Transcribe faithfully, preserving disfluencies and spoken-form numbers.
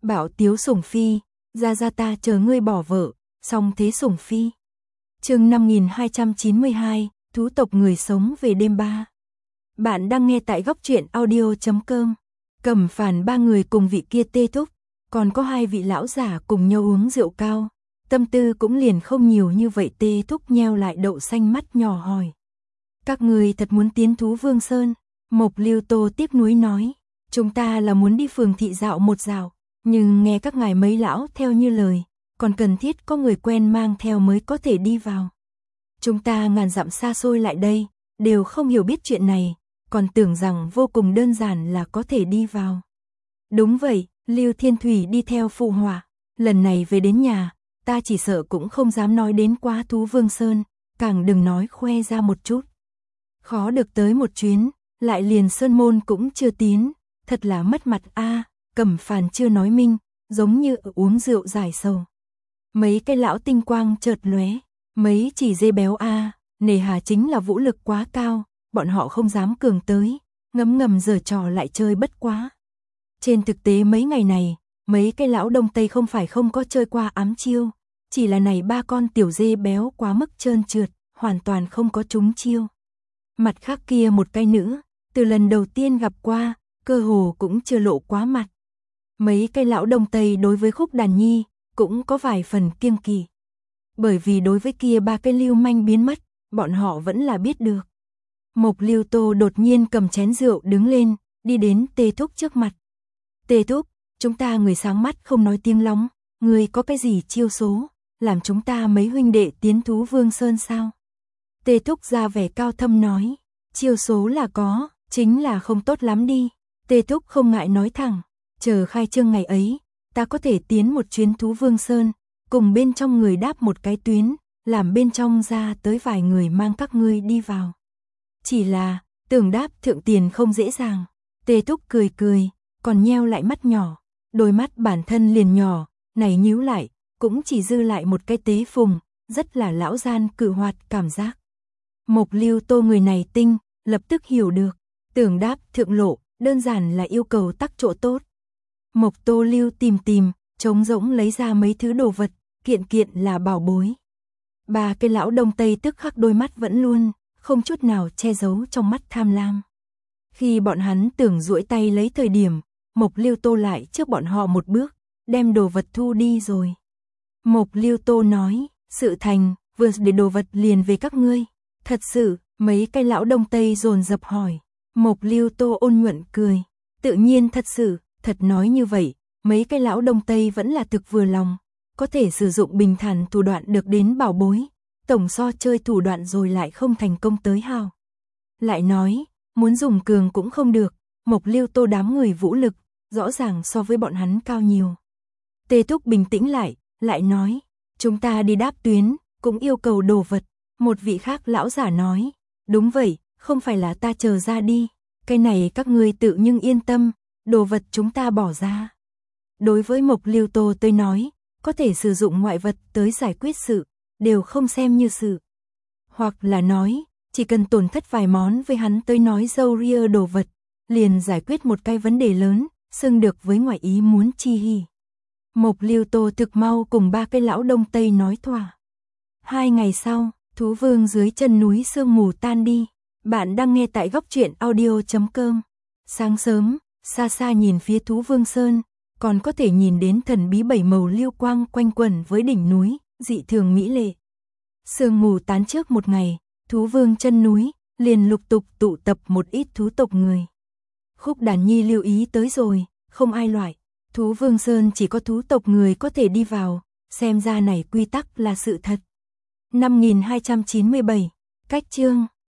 Bảo Tiếu Sủng Phi, ra ra ta chờ ngươi bỏ vợ, song thế Sủng Phi. Chương năm nghìn hai trăm chín mươi hai, thú tộc người sống về đêm ba. Bạn đang nghe tại góc truyện audio chấm com. Cẩm Phàn ba người cùng vị kia Tê Thúc, còn có hai vị lão giả cùng nhau uống rượu cao, tâm tư cũng liền không nhiều như vậy. Tê Thúc nheo lại đậu xanh mắt nhỏ hỏi: các người thật muốn tiến Thú Vương Sơn? Mộc Lưu Tô tiếc nuối nói: chúng ta là muốn đi phường thị dạo một dạo, nhưng nghe các ngài mấy lão theo như lời, còn cần thiết có người quen mang theo mới có thể đi vào. Chúng ta ngàn dặm xa xôi lại đây, đều không hiểu biết chuyện này, còn tưởng rằng vô cùng đơn giản là có thể đi vào. Đúng vậy, Lưu Thiên Thủy đi theo phụ họa, lần này về đến nhà, ta chỉ sợ cũng không dám nói đến quá Thú Vương Sơn, càng đừng nói khoe ra một chút. Khó được tới một chuyến, lại liền sơn môn cũng chưa tiến, thật là mất mặt a. À, Cẩm Phàn chưa nói minh, giống như uống rượu giải sầu. Mấy cái lão tinh quang chợt lóe, mấy chỉ dê béo a, à, nề hà chính là vũ lực quá cao, bọn họ không dám cường tới, ngấm ngầm giở trò lại chơi bất quá. Trên thực tế mấy ngày này, mấy cái lão đông tây không phải không có chơi qua ám chiêu, chỉ là này ba con tiểu dê béo quá mức trơn trượt, hoàn toàn không có trúng chiêu. Mặt khác kia một cái nữa, từ lần đầu tiên gặp qua, cơ hồ cũng chưa lộ quá mặt. Mấy cái lão đông tây đối với Khúc Đàn Nhi cũng có vài phần kiêng kỵ. Bởi vì đối với kia ba cái lưu manh biến mất, bọn họ vẫn là biết được. Mộc Lưu Tô đột nhiên cầm chén rượu đứng lên, đi đến Tê Thúc trước mặt. Tê Thúc, chúng ta người sáng mắt không nói tiếng lóng, người có cái gì chiêu số, làm chúng ta mấy huynh đệ tiến Thú Vương Sơn sao? Tê Thúc ra vẻ cao thâm nói, chiêu số là có, chính là không tốt lắm đi. Tê Thúc không ngại nói thẳng, chờ khai trương ngày ấy, ta có thể tiến một chuyến Thú Vương Sơn, cùng bên trong người đáp một cái tuyến, làm bên trong ra tới vài người mang các ngươi đi vào. Chỉ là, tưởng đáp thượng tiền không dễ dàng. Tê Thúc cười cười, còn nheo lại mắt nhỏ, đôi mắt bản thân liền nhỏ, này nhíu lại, cũng chỉ dư lại một cái tế phùng, rất là lão gian cự hoạt cảm giác. Mộc Lưu Tô người này tinh, lập tức hiểu được, tưởng đáp thượng lộ, đơn giản là yêu cầu tắc chỗ tốt. Mộc Tô Lưu tìm tìm, trống rỗng lấy ra mấy thứ đồ vật, kiện kiện là bảo bối. Ba cái lão đông tây tức khắc đôi mắt vẫn luôn, không chút nào che giấu trong mắt tham lam. Khi bọn hắn tưởng duỗi tay lấy thời điểm, Mộc Lưu Tô lại trước bọn họ một bước, đem đồ vật thu đi rồi. Mộc Lưu Tô nói, sự thành, vừa để đồ vật liền về các ngươi. Thật sự, mấy cái lão đông tây dồn dập hỏi. Mộc Lưu Tô ôn nhuận cười, tự nhiên thật sự, thật nói như vậy, mấy cái lão đông tây vẫn là thực vừa lòng, có thể sử dụng bình thản thủ đoạn được đến bảo bối, tổng so chơi thủ đoạn rồi lại không thành công tới hào. Lại nói, muốn dùng cường cũng không được, Mộc Lưu Tô đám người vũ lực, rõ ràng so với bọn hắn cao nhiều. Tê Thúc bình tĩnh lại, lại nói, chúng ta đi đáp tuyến, cũng yêu cầu đồ vật. Một vị khác lão giả nói, đúng vậy, không phải là ta chờ ra đi, cái này các ngươi tự nhưng yên tâm, đồ vật chúng ta bỏ ra. Đối với Mộc Lưu Tô tôi nói, có thể sử dụng ngoại vật tới giải quyết sự, đều không xem như sự. Hoặc là nói, chỉ cần tổn thất vài món với hắn tới nói dâu ria đồ vật, liền giải quyết một cái vấn đề lớn, xưng được với ngoại ý muốn chi hỉ. Mộc Lưu Tô thực mau cùng ba cái lão đông tây nói thỏa. Hai ngày sau, Thú Vương dưới chân núi sương mù tan đi. Bạn đang nghe tại góc truyện audio chấm com. Sáng sớm, xa xa nhìn phía Thú Vương Sơn, còn có thể nhìn đến thần bí bảy màu lưu quang quanh quẩn với đỉnh núi, dị thường mỹ lệ. Sương mù tán trước một ngày, Thú Vương chân núi, liền lục tục tụ tập một ít thú tộc người. Khúc Đàn Nhi lưu ý tới rồi, không ai loại. Thú Vương Sơn chỉ có thú tộc người có thể đi vào, xem ra này quy tắc là sự thật. năm nghìn hai trăm chín mươi bảy, cách chương